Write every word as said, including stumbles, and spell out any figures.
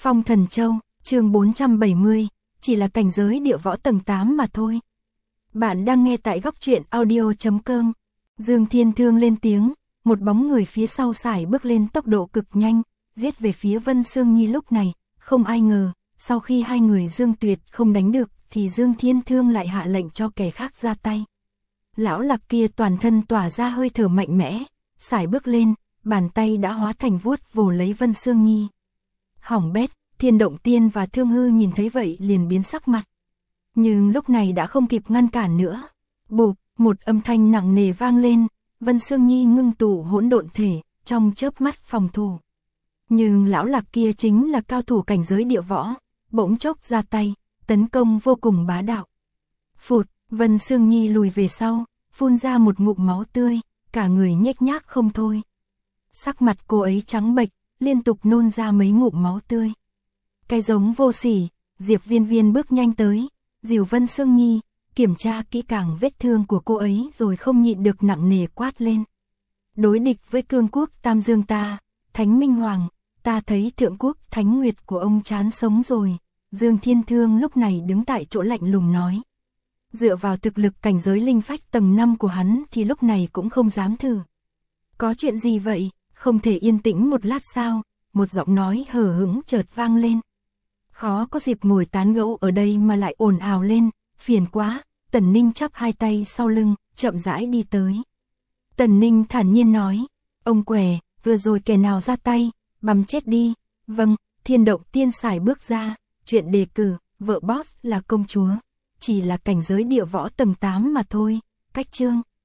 Phong Thần Châu, chương bốn trăm bảy mươi, chỉ là cảnh giới địa võ tầng tám mà thôi. Bạn đang nghe tại góc truyện audio chấm com. Dương Thiên Thương lên tiếng, một bóng người phía sau sải bước lên tốc độ cực nhanh, giết về phía Vân Sương Nhi. Lúc này, không ai ngờ, sau khi hai người Dương Tuyệt không đánh được, thì Dương Thiên Thương lại hạ lệnh cho kẻ khác ra tay. Lão Lạc kia toàn thân tỏa ra hơi thở mạnh mẽ, sải bước lên, bàn tay đã hóa thành vuốt vồ lấy Vân Sương Nhi. Hỏng bét, Thiên Động Tiên và Thương Hư nhìn thấy vậy liền biến sắc mặt. Nhưng lúc này đã không kịp ngăn cản nữa. Bụp, một âm thanh nặng nề vang lên, Vân Sương Nhi ngưng tụ hỗn độn thể, trong chớp mắt phòng thủ. Nhưng lão Lạc kia chính là cao thủ cảnh giới địa võ, bỗng chốc ra tay, tấn công vô cùng bá đạo. Phụt, Vân Sương Nhi lùi về sau, phun ra một ngụm máu tươi, cả người nhếch nhác không thôi. Sắc mặt cô ấy trắng bệch, liên tục nôn ra mấy ngụm máu tươi. Cái giống vô sỉ, Diệp Viên Viên bước nhanh tới, dìu Vân Sương Nhi, kiểm tra kỹ càng vết thương của cô ấy rồi không nhịn được nặng nề quát lên. Đối địch với cương quốc Tam Dương ta, Thánh Minh Hoàng, ta thấy thượng quốc Thánh Nguyệt của ông chán sống rồi. Dương Thiên Thương lúc này đứng tại chỗ lạnh lùng nói. Dựa vào thực lực cảnh giới linh phách tầng năm của hắn thì lúc này cũng không dám thử. Có chuyện gì vậy, không thể yên tĩnh một lát sao? Một giọng nói hờ hững chợt vang lên. Khó có dịp ngồi tán gẫu ở đây mà lại ồn ào lên, phiền quá. Tần Ninh chắp hai tay sau lưng, chậm rãi đi tới. Tần Ninh thản nhiên nói, ông què, vừa rồi kẻ nào ra tay, băm chết đi. Vâng, Thiên Động Tiên sải bước ra, chuyện đề cử, vợ boss là công chúa, chỉ là cảnh giới địa võ tầng tám mà thôi. Cách chương.